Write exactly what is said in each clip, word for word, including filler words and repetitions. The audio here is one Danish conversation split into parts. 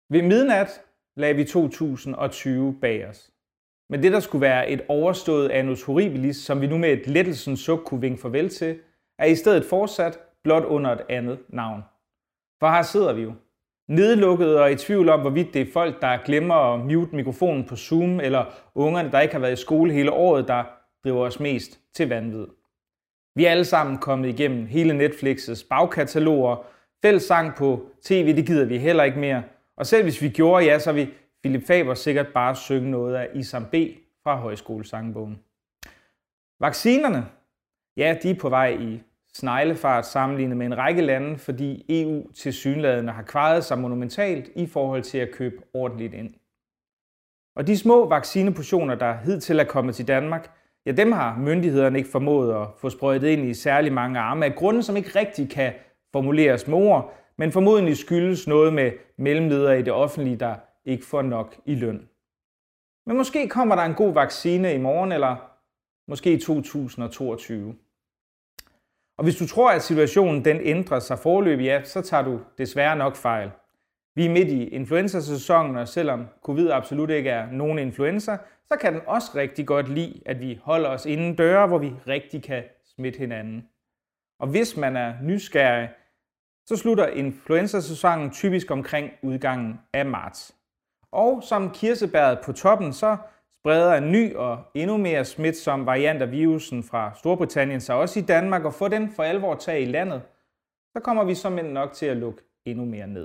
Ved midnat lagde vi to tusind og tyve bag os. Men det, der skulle være et overstået annus horribilis, som vi nu med et lettelsens suk kunne vinke farvel til, er i stedet fortsat blot under et andet navn. For her sidder vi jo. Nedlukkede og i tvivl om, hvorvidt det er folk, der glemmer at mute mikrofonen på Zoom, eller ungerne, der ikke har været i skole hele året, der driver os mest til vanvid. Vi er alle sammen kommet igennem hele Netflix's bagkataloger. Fælles sang på tv, det gider vi heller ikke mere. Og selv hvis vi gjorde, ja, så vil Philip Faber sikkert bare synge noget af Isam B. fra Højskolesangbogen. Vaccinerne, ja, de er på vej i sneglefart sammenlignet med en række lande, fordi E U tilsyneladende har kvaret sig monumentalt i forhold til at købe ordentligt ind. Og de små vaccineportioner, der hidtil er kommet til Danmark, ja, dem har myndighederne ikke formået at få sprøjtet ind i særlig mange arme af grunde, som ikke rigtig kan formuleres med ord, men formodentlig skyldes noget med mellemledere i det offentlige, der ikke får nok i løn. Men måske kommer der en god vaccine i morgen, eller måske i to tusind og toogtyve. Og hvis du tror, at situationen den ændrer sig foreløbig, ja, så tager du desværre nok fejl. Vi er midt i influenza-sæsonen, og selvom covid absolut ikke er nogen influenza, så kan den også rigtig godt lide, at vi holder os inden døre, hvor vi rigtig kan smitte hinanden. Og hvis man er nysgerrig, så slutter influenza-sæsonen typisk omkring udgangen af marts. Og som kirsebæret på toppen, så spreder en ny og endnu mere smitsom variant af virusen fra Storbritannien sig også i Danmark, og får den for alvor tag i landet, så kommer vi som nok til at lukke endnu mere ned.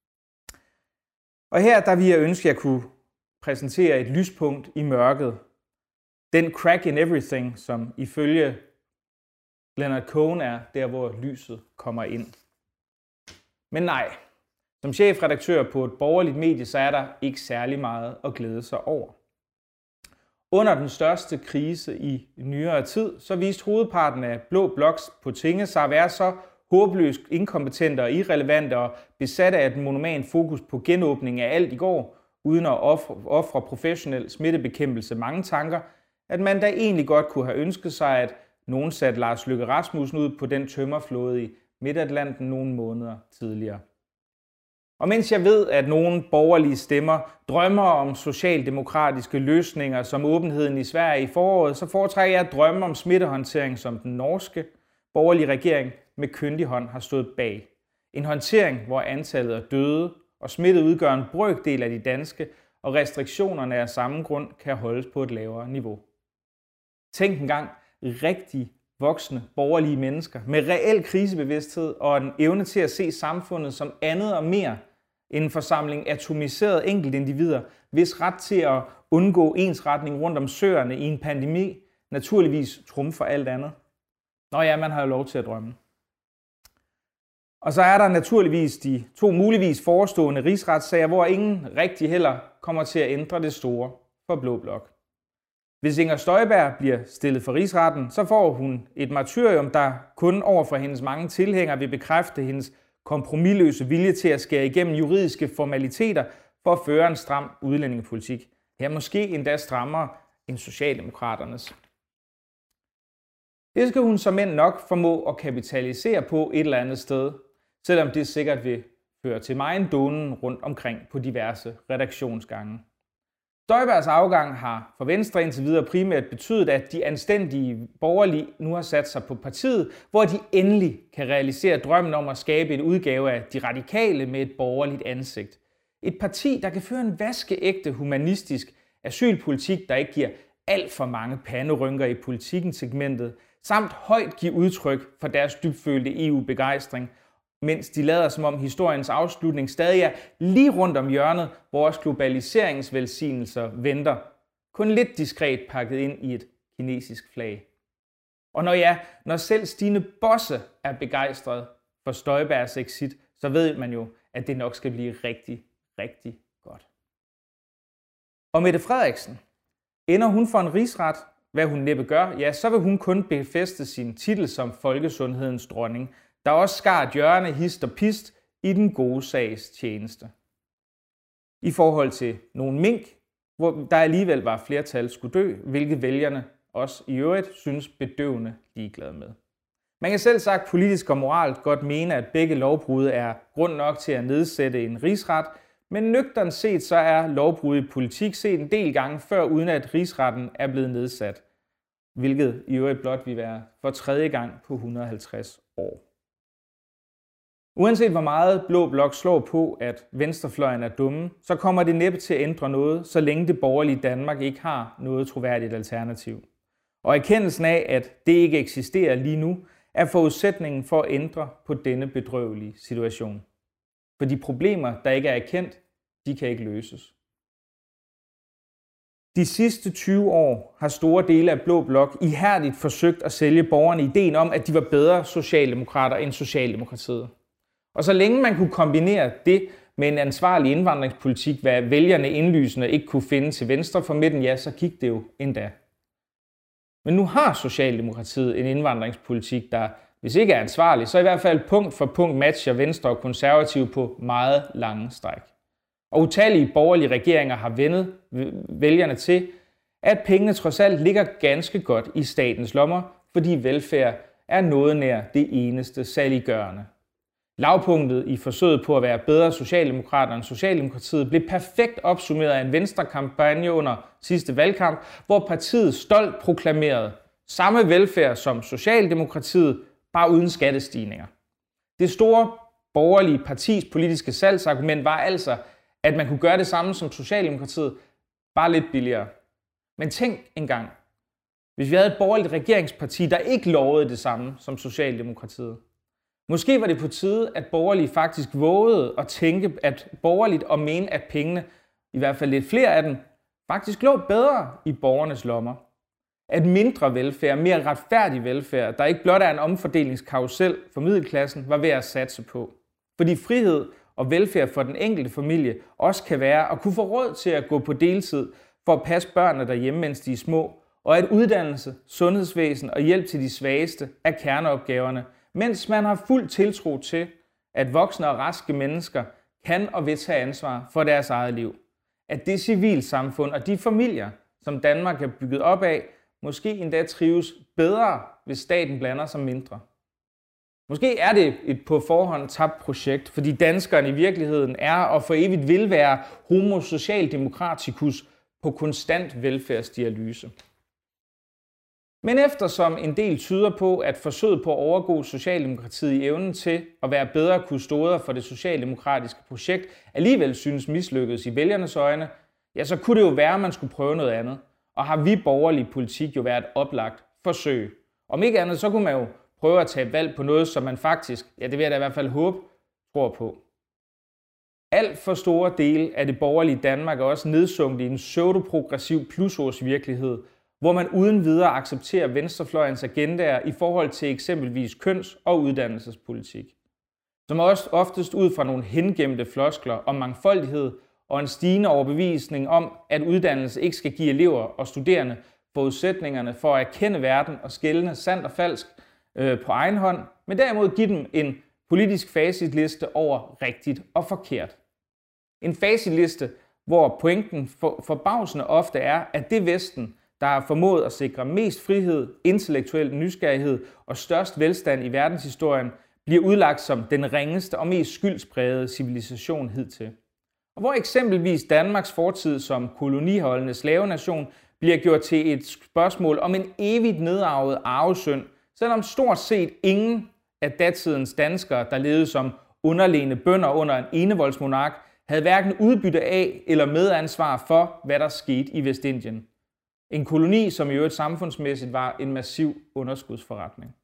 Og her der vil jeg ønske, at jeg kunne præsentere et lyspunkt i mørket. Den crack in everything, som ifølge Leonard Cohen er der, hvor lyset kommer ind. Men nej, som chefredaktør på et borgerligt medie, så er der ikke særlig meget at glæde sig over. Under den største krise i nyere tid, så viste hovedparten af blå bloks på tinge sig at være så håbløst inkompetente og irrelevante og besatte af et monoman fokus på genåbning af alt i går, uden at ofre professionel smittebekæmpelse mange tanker, at man da egentlig godt kunne have ønsket sig, at nogen satte Lars Løkke Rasmussen ud på den tømmerflåde i Midtatlanten nogle måneder tidligere. Og mens jeg ved, at nogle borgerlige stemmer drømmer om socialdemokratiske løsninger som åbenheden i Sverige i foråret, så foretrækker jeg at drømme om smittehåndtering som den norske borgerlige regering med kyndig hånd har stået bag. En håndtering, hvor antallet af døde og smittede udgør en brøkdel af de danske, og restriktionerne af samme grund kan holdes på et lavere niveau. Tænk engang rigtig voksne, borgerlige mennesker med reel krisebevidsthed og en evne til at se samfundet som andet og mere end en forsamling atomiserede enkeltindivider, hvis ret til at undgå ensretning rundt om søerne i en pandemi naturligvis trumfer alt andet. Nå ja, man har jo lov til at drømme. Og så er der naturligvis de to muligvis forestående rigsretssager, hvor ingen rigtig heller kommer til at ændre det store for Blå Blok. Hvis Inger Støjberg bliver stillet for rigsretten, så får hun et martyrium, der kun over for hendes mange tilhængere vil bekræfte hendes kompromisløse vilje til at skære igennem juridiske formaliteter for at føre en stram udlændingepolitik. Ja, måske endda strammere end Socialdemokraternes. Det skal hun som end nok formå at kapitalisere på et eller andet sted, selvom det sikkert vil føre til megen donen rundt omkring på diverse redaktionsgange. Støjbergs afgang har for Venstre indtil videre primært betydet, at de anstændige borgerlige nu har sat sig på partiet, hvor de endelig kan realisere drømmen om at skabe en udgave af de radikale med et borgerligt ansigt. Et parti, der kan føre en vaskeægte humanistisk asylpolitik, der ikke giver alt for mange panderynker i politikken segmentet, samt højt give udtryk for deres dybfølte E U-begejstring, mens de lader som om historiens afslutning stadig er lige rundt om hjørnet, hvor også globaliseringsvelsignelser venter, kun lidt diskret pakket ind i et kinesisk flag. Og når ja, når selv Stine Bosse er begejstret for Støjbergs exit, så ved man jo, at det nok skal blive rigtig, rigtig godt. Og Mette Frederiksen, ender hun for en rigsret, hvad hun næppe gør, ja, så vil hun kun befæste sin titel som folkesundhedens dronning, der også skar et hjørne hist og pist i den gode sags tjeneste. I forhold til nogle mink, hvor der alligevel var flertal skulle dø, hvilket vælgerne også i øvrigt synes bedøvende ligeglade med. Man kan selv sagt politisk og moralt godt mene, at begge lovbrud er grund nok til at nedsætte en rigsret, Men nøgternt set så er lovbrud i politik set en del gange før, uden at rigsretten er blevet nedsat, hvilket i øvrigt blot vil være for tredje gang på et hundrede og halvtreds år. Uanset hvor meget Blå Blok slår på, at venstrefløjen er dumme, så kommer det næppe til at ændre noget, så længe det borgerlige Danmark ikke har noget troværdigt alternativ. Og erkendelsen af, at det ikke eksisterer lige nu, er forudsætningen for at ændre på denne bedrøvelige situation. For de problemer, der ikke er erkendt, de kan ikke løses. De sidste tyve år har store dele af Blå Blok ihærdigt forsøgt at sælge borgerne ideen om, at de var bedre socialdemokrater end Socialdemokratiet. Og så længe man kunne kombinere det med en ansvarlig indvandringspolitik, hvad vælgerne indlysende ikke kunne finde til venstre for midten, ja, så gik det jo endda. Men nu har Socialdemokratiet en indvandringspolitik, der, hvis ikke er ansvarlig, så i hvert fald punkt for punkt matcher Venstre og Konservative på meget lange stræk. Og utallige borgerlige regeringer har vendet vælgerne til, at pengene trods alt ligger ganske godt i statens lommer, fordi velfærd er noget nær det eneste saliggørende. Lavpunktet i forsøget på at være bedre socialdemokrater end Socialdemokratiet blev perfekt opsummeret af en Venstre-kampagne under sidste valgkamp, hvor partiet stolt proklamerede samme velfærd som Socialdemokratiet, bare uden skattestigninger. Det store borgerlige partis politiske salgsargument var altså, at man kunne gøre det samme som Socialdemokratiet, bare lidt billigere. Men tænk engang, hvis vi havde et borgerligt regeringsparti, der ikke lovede det samme som Socialdemokratiet. Måske var det på tide, at borgerlige faktisk vågede at tænke, at borgerligt og mene, at pengene, i hvert fald lidt flere af dem, faktisk lå bedre i borgernes lommer. At mindre velfærd, mere retfærdig velfærd, der ikke blot er en omfordelingskarusel for middelklassen, var ved at satse på. Fordi frihed og velfærd for den enkelte familie også kan være at kunne få råd til at gå på deltid for at passe børnene derhjemme, mens de er små, og at uddannelse, sundhedsvæsen og hjælp til de svageste er kerneopgaverne, mens man har fuld tiltro til, at voksne og raske mennesker kan og vil tage ansvar for deres eget liv. At det civilsamfund og de familier, som Danmark er bygget op af, måske endda trives bedre, hvis staten blander sig mindre. Måske er det et på forhånd tabt projekt, fordi danskerne i virkeligheden er og for evigt vil være homo socialdemokraticus på konstant velfærdsdialyse. Men eftersom en del tyder på, at forsøget på at overgå Socialdemokratiet i evnen til at være bedre kustoder for det socialdemokratiske projekt alligevel synes mislykkedes i vælgernes øjne, ja, så kunne det jo være, at man skulle prøve noget andet. Og har vi borgerlig politik jo været et oplagt forsøg. Om ikke andet, så kunne man jo prøve at tage valg på noget, som man faktisk, ja det vil jeg da i hvert fald håbe, tror på. Alt for store dele af det borgerlige Danmark er også nedsunket i en pseudoprogressiv plusårsvirkelighed, hvor man uden videre accepterer venstrefløjens agendaer i forhold til eksempelvis køns- og uddannelsespolitik, som også oftest ud fra nogle hengemte floskler om mangfoldighed og en stigende overbevisning om, at uddannelse ikke skal give elever og studerende forudsætningerne for at erkende verden og skelne sandt og falsk øh, på egen hånd, men derimod give dem en politisk facitliste over rigtigt og forkert. En facitliste, hvor pointen for, forbavsende ofte er, at det Vesten, der har formået at sikre mest frihed, intellektuel nysgerrighed og størst velstand i verdenshistorien, bliver udlagt som den ringeste og mest skyldsprægede civilisation hidtil. Og hvor eksempelvis Danmarks fortid som koloniholdende slavenation bliver gjort til et spørgsmål om en evigt nedarvet arvesynd, selvom stort set ingen af datidens danskere, der levede som underlegne bønder under en enevoldsmonark, havde hverken udbytte af eller medansvar for, hvad der skete i Vestindien. En koloni, som i øvrigt samfundsmæssigt var en massiv underskudsforretning.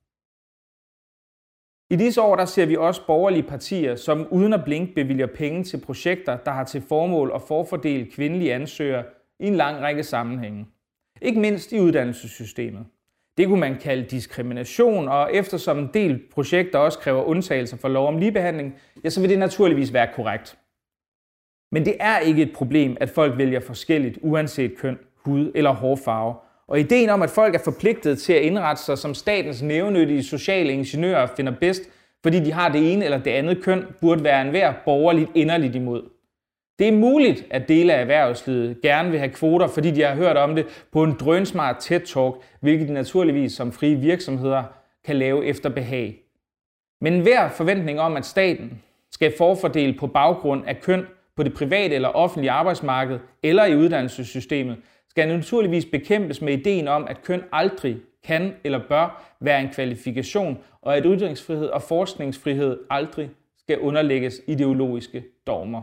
I disse år der ser vi også borgerlige partier, som uden at blinke bevilger penge til projekter, der har til formål at forfordele kvindelige ansøgere i en lang række sammenhænge. Ikke mindst i uddannelsessystemet. Det kunne man kalde diskrimination, og eftersom en del projekter også kræver undtagelser for lov om ligebehandling, ja, så vil det naturligvis være korrekt. Men det er ikke et problem, at folk vælger forskelligt, uanset køn, hud eller hårfarve. Og ideen om, at folk er forpligtet til at indrette sig som statens nævnyttige sociale ingeniører finder bedst, fordi de har det ene eller det andet køn, burde være enhver borgerligt inderligt imod. Det er muligt, at dele af erhvervslivet gerne vil have kvoter, fordi de har hørt om det på en drønsmart TED-talk, hvilket de naturligvis som frie virksomheder kan lave efter behag. Men hver forventning om, at staten skal forfordele på baggrund af køn på det private eller offentlige arbejdsmarked eller i uddannelsessystemet, skal naturligvis bekæmpes med ideen om, at køn aldrig kan eller bør være en kvalifikation, og at ytringsfrihed og forskningsfrihed aldrig skal underlægges ideologiske dogmer.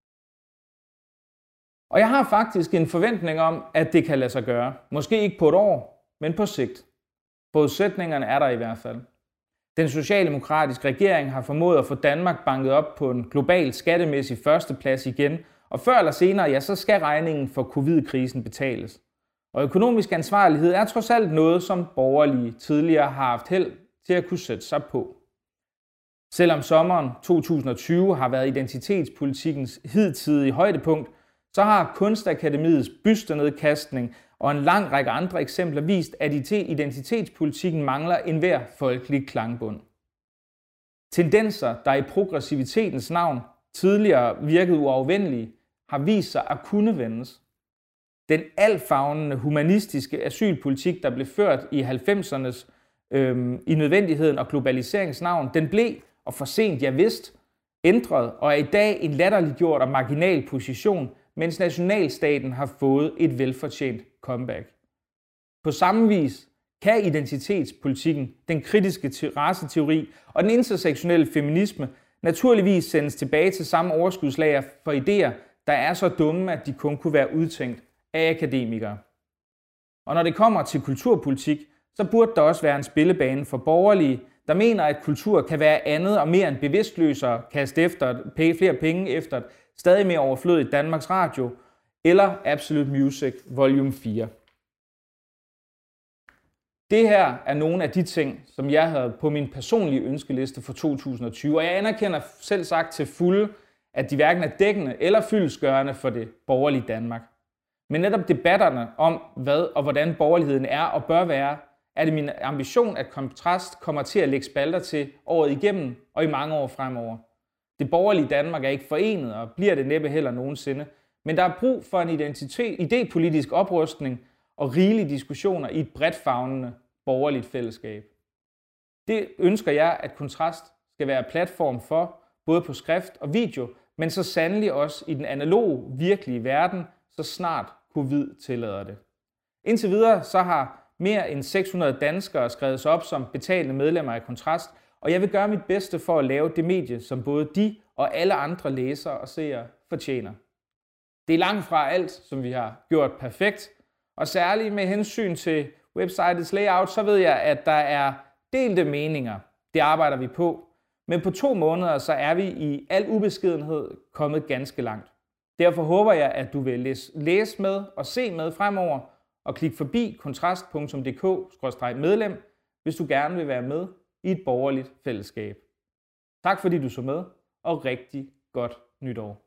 Og jeg har faktisk en forventning om, at det kan lade sig gøre. Måske ikke på et år, men på sigt. Forudsætningerne er der i hvert fald. Den socialdemokratiske regering har formået at få Danmark banket op på en global skattemæssig førsteplads igen, og før eller senere, ja, så skal regningen for covid-krisen betales. Og økonomisk ansvarlighed er trods alt noget, som borgerlige tidligere har haft held til at kunne sætte sig på. Selvom sommeren to tusind og tyve har været identitetspolitikkens hidtidige højdepunkt, så har Kunstakademiets bystenedkastning og en lang række andre eksempler vist, at identitetspolitikken mangler enhver folkelig klangbund. Tendenser, der i progressivitetens navn tidligere virkede uafvendelige, har vist sig at kunne vendes. Den altfavnende humanistiske asylpolitik, der blev ført i halvfemsernes øh, i nødvendigheden og globaliseringsnavn, den blev, og for sent ja vist, ændret og er i dag en latterliggjort og marginal position, mens nationalstaten har fået et velfortjent comeback. På samme vis kan identitetspolitikken, den kritiske raceteori og den intersektionelle feminisme naturligvis sendes tilbage til samme overskudslager for idéer, der er så dumme, at de kun kunne være udtænkt af akademikere. Og når det kommer til kulturpolitik, så burde der også være en spillebane for borgerlige, der mener, at kultur kan være andet og mere end bevidstløsere kaste efter flere penge efter et stadig mere overflødigt Danmarks Radio eller Absolute Music Volume fire. Det her er nogle af de ting, som jeg havde på min personlige ønskeliste for to tusind og tyve, og jeg anerkender selv sagt til fulde, at de hverken er dækkende eller fyldestgørende for det borgerlige Danmark. Men netop debatterne om, hvad og hvordan borgerligheden er og bør være, er det min ambition, at Kontrast kommer til at lægge spalter til året igennem og i mange år fremover. Det borgerlige Danmark er ikke forenet og bliver det næppe heller nogensinde, men der er brug for en identitet, idépolitisk oprustning og rigelige diskussioner i et bredt favnende borgerligt fællesskab. Det ønsker jeg, at Kontrast skal være platform for, både på skrift og video, men så sandelig også i den analoge, virkelige verden, så snart covid tillader det. Indtil videre så har mere end seks hundrede danskere skrevet sig op som betalende medlemmer af Kontrast, og jeg vil gøre mit bedste for at lave det medie, som både de og alle andre læsere og seere fortjener. Det er langt fra alt, som vi har gjort perfekt, og særligt med hensyn til websitets layout, så ved jeg, at der er delte meninger. Det arbejder vi på. Men på to måneder, så er vi i al ubeskedenhed kommet ganske langt. Derfor håber jeg, at du vil læse, læse med og se med fremover, og klik forbi kontrast punktum d k skråstreg medlem, hvis du gerne vil være med i et borgerligt fællesskab. Tak fordi du så med, og rigtig godt nytår.